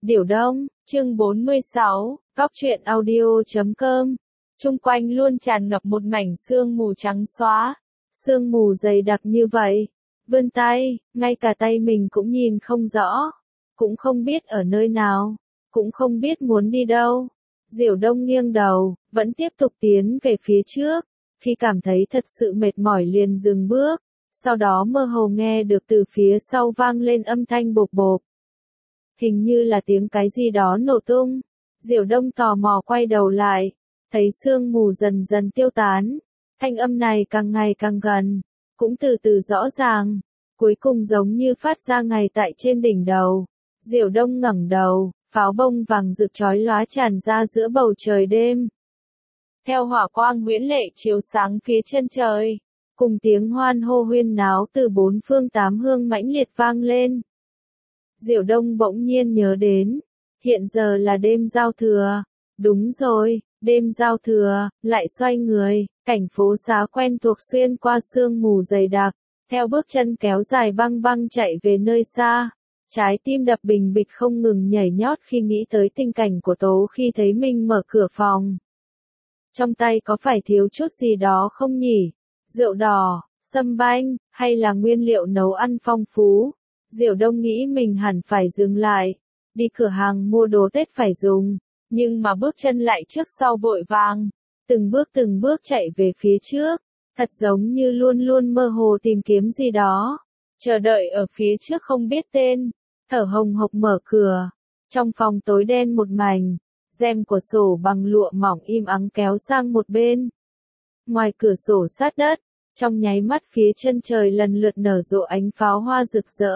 Điểu Đông, chương 46, Góc truyện audio.com. Chung quanh luôn tràn ngập một mảnh sương mù trắng xóa. Sương mù dày đặc như vậy. Vươn tay, ngay cả tay mình cũng nhìn không rõ. Cũng không biết ở nơi nào. Cũng không biết muốn đi đâu. Điểu Đông nghiêng đầu, vẫn tiếp tục tiến về phía trước. Khi cảm thấy thật sự mệt mỏi liền dừng bước. Sau đó mơ hồ nghe được từ phía sau vang lên âm thanh bộp bộp. Hình như là tiếng cái gì đó nổ tung. Điểu Đông tò mò quay đầu lại, thấy sương mù dần dần tiêu tán. Thanh âm này càng ngày càng gần, cũng từ từ rõ ràng, cuối cùng giống như phát ra ngay tại trên đỉnh đầu. Điểu Đông ngẩng đầu, pháo bông vàng rực chói lóa tràn ra giữa bầu trời đêm. Theo hỏa quang huyễn lệ chiếu sáng phía chân trời, cùng tiếng hoan hô huyên náo từ bốn phương tám hướng mãnh liệt vang lên. Điểu Đông bỗng nhiên nhớ đến, hiện giờ là đêm giao thừa. Đúng rồi, đêm giao thừa, lại xoay người, cảnh phố xá quen thuộc xuyên qua sương mù dày đặc, theo bước chân kéo dài băng băng chạy về nơi xa. Trái tim đập bình bịch không ngừng nhảy nhót khi nghĩ tới tình cảnh của Tố khi thấy mình mở cửa phòng. Trong tay có phải thiếu chút gì đó không nhỉ? Rượu đỏ, sâm banh, hay là nguyên liệu nấu ăn phong phú? Điểu Đông nghĩ mình hẳn phải dừng lại, đi cửa hàng mua đồ Tết phải dùng, nhưng mà bước chân lại trước sau vội vàng, từng bước chạy về phía trước, thật giống như luôn luôn mơ hồ tìm kiếm gì đó, chờ đợi ở phía trước không biết tên, thở hồng hộc mở cửa, trong phòng tối đen một mảnh, rèm của sổ bằng lụa mỏng im ắng kéo sang một bên. Ngoài cửa sổ sát đất, trong nháy mắt phía chân trời lần lượt nở rộ ánh pháo hoa rực rỡ.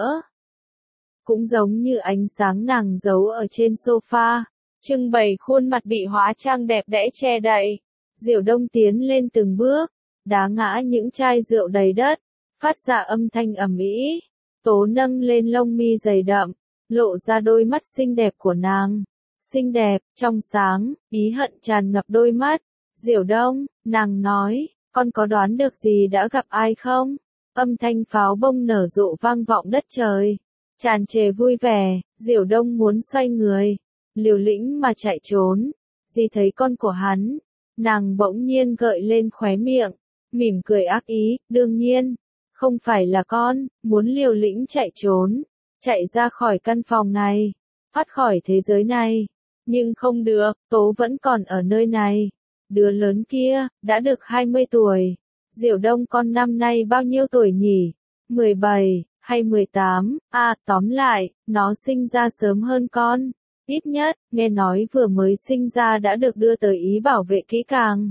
Cũng giống như ánh sáng nàng giấu ở trên sofa, trưng bày khuôn mặt bị hóa trang đẹp đẽ che đậy. Điểu Đông tiến lên từng bước, đá ngã những chai rượu đầy đất, phát ra âm thanh ầm ĩ. Tố nâng lên lông mi dày đậm, lộ ra đôi mắt xinh đẹp của nàng. Xinh đẹp, trong sáng, ý hận tràn ngập đôi mắt. Điểu Đông, nàng nói, con có đoán được gì đã gặp ai không? Âm thanh pháo bông nở rộ vang vọng đất trời. Tràn trề vui vẻ, Điểu Đông muốn xoay người, liều lĩnh mà chạy trốn. Dì thấy con của hắn, nàng bỗng nhiên gợi lên khóe miệng, mỉm cười ác ý, đương nhiên, không phải là con, muốn liều lĩnh chạy trốn, chạy ra khỏi căn phòng này, thoát khỏi thế giới này. Nhưng không được, Tố vẫn còn ở nơi này. Đứa lớn kia, đã được 20 tuổi. Điểu Đông con năm nay bao nhiêu tuổi nhỉ? 17. Hay 18, tóm lại, nó sinh ra sớm hơn con. Ít nhất, nghe nói vừa mới sinh ra đã được đưa tới Ý bảo vệ kỹ càng.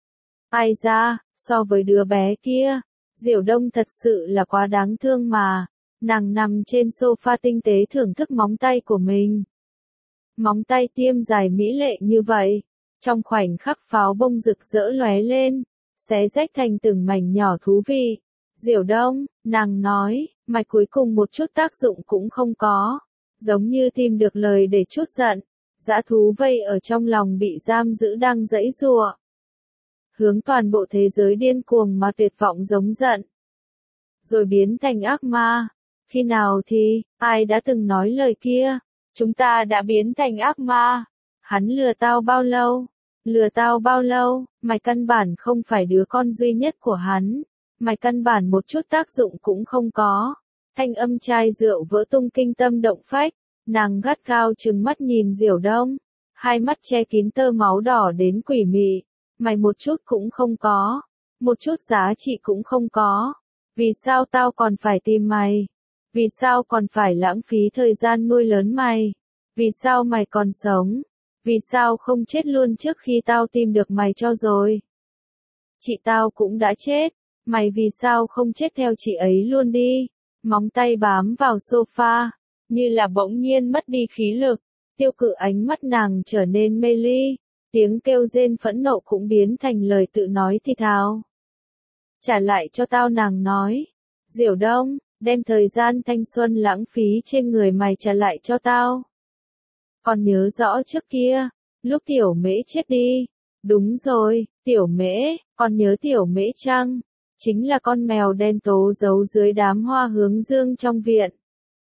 Ai ra, so với đứa bé kia, Điểu Đông thật sự là quá đáng thương mà. Nàng nằm trên sofa tinh tế thưởng thức móng tay của mình. Móng tay tiêm dài mỹ lệ như vậy. Trong khoảnh khắc pháo bông rực rỡ lóe lên, xé rách thành từng mảnh nhỏ thú vị. Điểu Đông, nàng nói, mày cuối cùng một chút tác dụng cũng không có. Giống như tìm được lời để trút giận. Dã thú vây ở trong lòng bị giam giữ đang giãy giụa. Hướng toàn bộ thế giới điên cuồng mà tuyệt vọng giống giận. Rồi biến thành ác ma. Khi nào thì, ai đã từng nói lời kia? Chúng ta đã biến thành ác ma. Hắn lừa tao bao lâu? Lừa tao bao lâu? Mày căn bản không phải đứa con duy nhất của hắn. Mày căn bản một chút tác dụng cũng không có. Thanh âm chai rượu vỡ tung kinh tâm động phách. Nàng gắt gao trừng mắt nhìn Điểu Đông. Hai mắt che kín tơ máu đỏ đến quỷ mị. Mày một chút cũng không có. Một chút giá trị cũng không có. Vì sao tao còn phải tìm mày? Vì sao còn phải lãng phí thời gian nuôi lớn mày? Vì sao mày còn sống? Vì sao không chết luôn trước khi tao tìm được mày cho rồi? Chị tao cũng đã chết. Mày vì sao không chết theo chị ấy luôn đi? Móng tay bám vào sofa, như là bỗng nhiên mất đi khí lực. Tiêu Cự ánh mắt nàng trở nên mê ly, tiếng kêu rên phẫn nộ cũng biến thành lời tự nói thì thào. Trả lại cho tao, nàng nói. Điểu Đông, đem thời gian thanh xuân lãng phí trên người mày trả lại cho tao. Còn nhớ rõ trước kia, lúc Tiểu Mễ chết đi. Đúng rồi, Tiểu Mễ, còn nhớ Tiểu Mễ chăng? Chính là con mèo đen Tố giấu dưới đám hoa hướng dương trong viện.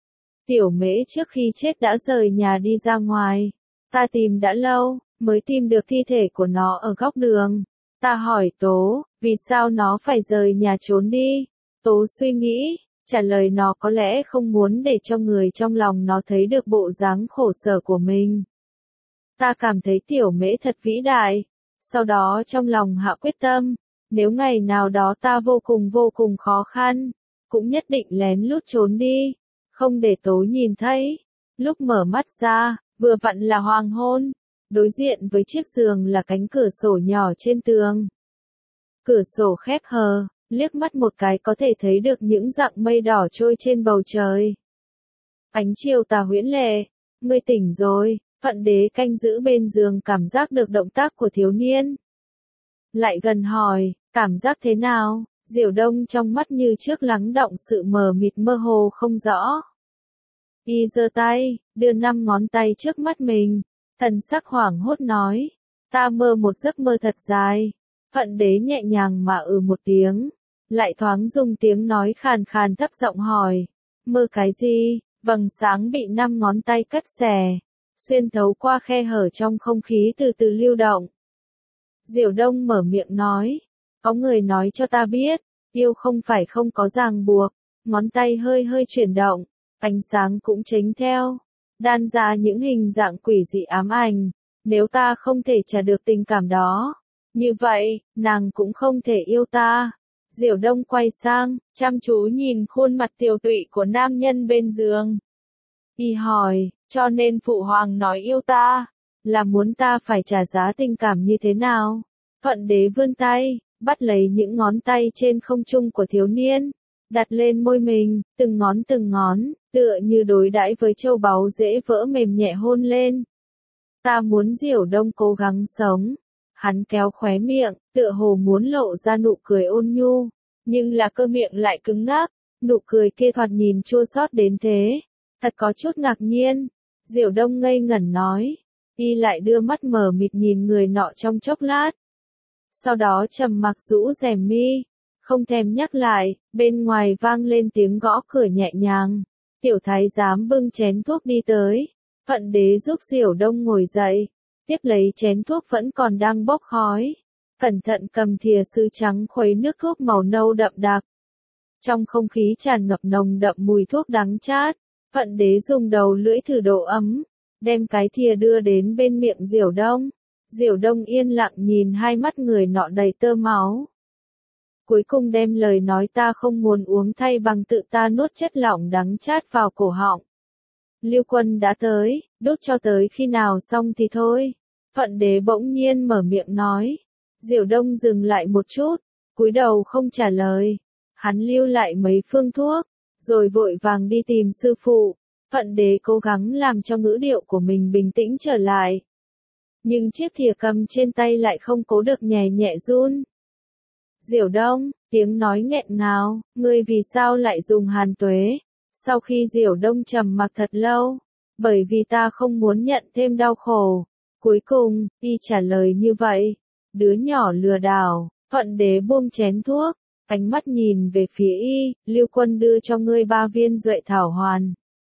Tiểu Mễ trước khi chết đã rời nhà đi ra ngoài. Ta tìm đã lâu, mới tìm được thi thể của nó ở góc đường. Ta hỏi Tố, vì sao nó phải rời nhà trốn đi? Tố suy nghĩ, trả lời nó có lẽ không muốn để cho người trong lòng nó thấy được bộ dáng khổ sở của mình. Ta cảm thấy Tiểu Mễ thật vĩ đại. Sau đó trong lòng hạ quyết tâm, nếu ngày nào đó ta vô cùng khó khăn, cũng nhất định lén lút trốn đi, không để Tố nhìn thấy. Lúc mở mắt ra, vừa vặn là hoàng hôn, đối diện với chiếc giường là cánh cửa sổ nhỏ trên tường. Cửa sổ khép hờ, liếc mắt một cái có thể thấy được những dặng mây đỏ trôi trên bầu trời. Ánh chiều tà huyễn lệ, ngươi tỉnh rồi, Phận Đế canh giữ bên giường cảm giác được động tác của thiếu niên. Lại gần hỏi, cảm giác thế nào? Diệu Đông trong mắt như trước lắng đọng sự mờ mịt mơ hồ không rõ. Y giơ tay, đưa 5 ngón tay trước mắt mình, thần sắc hoảng hốt nói, ta mơ một giấc mơ thật dài. Phận Đế nhẹ nhàng mà một tiếng, lại thoáng dùng tiếng nói khàn khàn thấp giọng hỏi, mơ cái gì? Vầng sáng bị 5 ngón tay cắt xẻ, xuyên thấu qua khe hở trong không khí từ từ lưu động. Diệu Đông mở miệng nói, có người nói cho ta biết, yêu không phải không có ràng buộc. Ngón tay hơi hơi chuyển động, ánh sáng cũng chếnh theo, đan ra những hình dạng quỷ dị ám ảnh. Nếu ta không thể trả được tình cảm đó, như vậy, nàng cũng không thể yêu ta. Diệu Đông quay sang, chăm chú nhìn khuôn mặt tiều tụy của nam nhân bên giường. Y hỏi, cho nên phụ hoàng nói yêu ta, là muốn ta phải trả giá tình cảm như thế nào? Phận Đế vươn tay, bắt lấy những ngón tay trên không trung của thiếu niên, đặt lên môi mình, từng ngón, tựa như đối đãi với châu báu dễ vỡ mềm nhẹ hôn lên. Ta muốn Diệu Đông cố gắng sống. Hắn kéo khóe miệng, tựa hồ muốn lộ ra nụ cười ôn nhu, nhưng là cơ miệng lại cứng ngắc, nụ cười kia thoạt nhìn chua xót đến thế. Thật có chút ngạc nhiên. Diệu Đông ngây ngẩn nói, y lại đưa mắt mờ mịt nhìn người nọ trong chốc lát. Sau đó trầm mặc rũ rèm mi, không thèm nhắc lại, bên ngoài vang lên tiếng gõ cửa nhẹ nhàng. Tiểu thái giám bưng chén thuốc đi tới, Phận Đế giúp Diệu Đông ngồi dậy, tiếp lấy chén thuốc vẫn còn đang bốc khói, cẩn thận cầm thìa sứ trắng khuấy nước thuốc màu nâu đậm đặc. Trong không khí tràn ngập nồng đậm mùi thuốc đắng chát, Phận Đế dùng đầu lưỡi thử độ ấm, đem cái thìa đưa đến bên miệng Diệu Đông. Diệu Đông yên lặng nhìn hai mắt người nọ đầy tơ máu. Cuối cùng đem lời nói ta không muốn uống thay bằng tự ta nuốt chất lỏng đắng chát vào cổ họng. Lưu Quân đã tới, đốt cho tới khi nào xong thì thôi. Phận Đế bỗng nhiên mở miệng nói. Diệu Đông dừng lại một chút, cúi đầu không trả lời. Hắn lưu lại mấy phương thuốc, rồi vội vàng đi tìm sư phụ. Phận Đế cố gắng làm cho ngữ điệu của mình bình tĩnh trở lại. Nhưng chiếc thìa cầm trên tay lại không cố được nhẹ nhẹ run. Diệu Đông, tiếng nói nghẹn ngào, ngươi vì sao lại dùng hàn tuế? Sau khi Diệu Đông trầm mặc thật lâu, bởi vì ta không muốn nhận thêm đau khổ. Cuối cùng, y trả lời như vậy. Đứa nhỏ lừa đảo. Phận Đế buông chén thuốc, ánh mắt nhìn về phía y. Lưu Quân đưa cho ngươi 3 viên duệ thảo hoàn.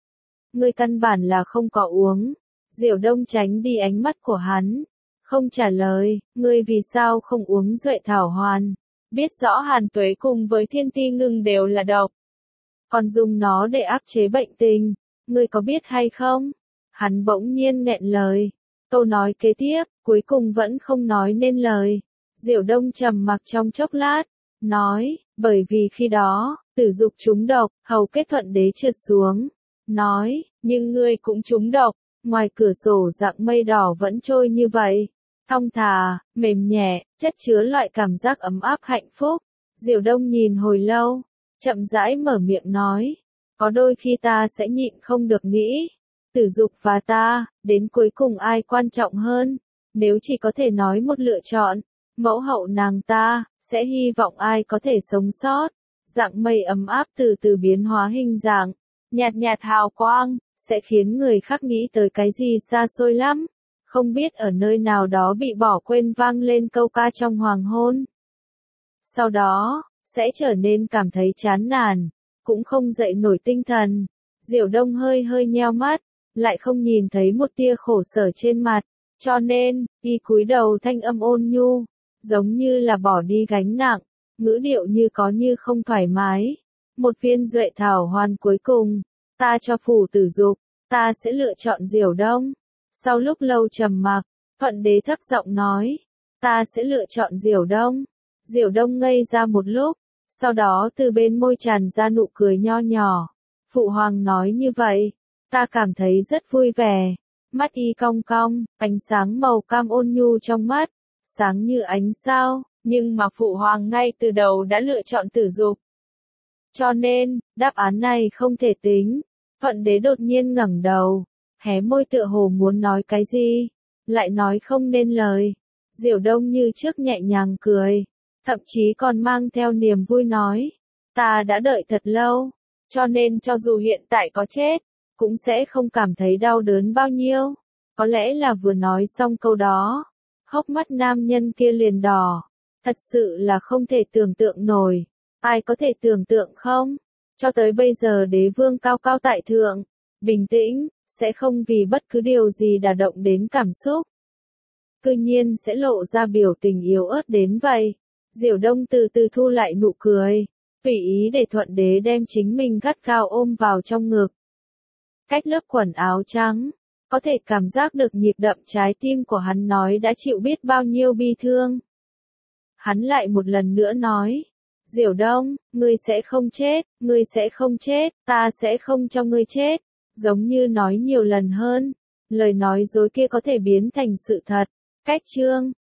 Ngươi căn bản là không có uống. Diệu Đông tránh đi ánh mắt của hắn, không trả lời. Ngươi vì sao không uống duệ thảo hoàn? Biết rõ hàn tuế cùng với thiên ti ngưng đều là độc, còn dùng nó để áp chế bệnh tình, ngươi có biết hay không? Hắn bỗng nhiên nghẹn lời. Câu nói kế tiếp, cuối cùng vẫn không nói nên lời. Diệu Đông trầm mặc trong chốc lát, nói, bởi vì khi đó, Tử Dục trúng độc, hầu kết Thuận Đế trượt xuống. Nói, nhưng ngươi cũng trúng độc, ngoài cửa sổ dạng mây đỏ vẫn trôi như vậy. Thong thả, mềm nhẹ, chất chứa loại cảm giác ấm áp hạnh phúc. Diệu Đông nhìn hồi lâu, chậm rãi mở miệng nói, có đôi khi ta sẽ nhịn không được nghĩ, Tử Dục và ta, đến cuối cùng ai quan trọng hơn? Nếu chỉ có thể nói một lựa chọn, mẫu hậu nàng ta, sẽ hy vọng ai có thể sống sót. Dạng mây ấm áp từ từ biến hóa hình dạng, nhạt nhạt hào quang, sẽ khiến người khác nghĩ tới cái gì xa xôi lắm. Không biết ở nơi nào đó bị bỏ quên vang lên câu ca trong hoàng hôn. Sau đó, sẽ trở nên cảm thấy chán nản, cũng không dậy nổi tinh thần. Diệu Đông hơi hơi nheo mắt, lại không nhìn thấy một tia khổ sở trên mặt, cho nên, y cúi đầu thanh âm ôn nhu, giống như là bỏ đi gánh nặng, ngữ điệu như có như không thoải mái. Một viên duệ thảo hoàn cuối cùng, ta cho phủ tử dục, ta sẽ lựa chọn Diệu Đông. Sau lúc lâu trầm mặc, Thuận Đế thấp giọng nói, ta sẽ lựa chọn Diệu Đông. Diệu Đông ngây ra một lúc, sau đó từ bên môi tràn ra nụ cười nho nhỏ. Phụ hoàng nói như vậy, ta cảm thấy rất vui vẻ. Mắt y cong cong, ánh sáng màu cam ôn nhu trong mắt, sáng như ánh sao, nhưng mà phụ hoàng ngay từ đầu đã lựa chọn Tử Dục. Cho nên, đáp án này không thể tính. Thuận Đế đột nhiên ngẩng đầu, hé môi tựa hồ muốn nói cái gì, lại nói không nên lời. Diệu Đông như trước nhẹ nhàng cười, thậm chí còn mang theo niềm vui nói, ta đã đợi thật lâu, cho nên cho dù hiện tại có chết, cũng sẽ không cảm thấy đau đớn bao nhiêu. Có lẽ là vừa nói xong câu đó, hốc mắt nam nhân kia liền đỏ, thật sự là không thể tưởng tượng nổi, ai có thể tưởng tượng không? Cho tới bây giờ đế vương cao cao tại thượng, bình tĩnh, sẽ không vì bất cứ điều gì đả động đến cảm xúc. Cư nhiên sẽ lộ ra biểu tình yếu ớt đến vậy. Diệu Đông từ từ thu lại nụ cười, tùy ý để Thuận Đế đem chính mình gắt gao ôm vào trong ngực. Cách lớp quần áo trắng, có thể cảm giác được nhịp đập trái tim của hắn nói đã chịu biết bao nhiêu bi thương. Hắn lại một lần nữa nói, Diệu Đông, ngươi sẽ không chết, ngươi sẽ không chết, ta sẽ không cho ngươi chết. Giống như nói nhiều lần hơn, lời nói dối kia có thể biến thành sự thật. Cách chương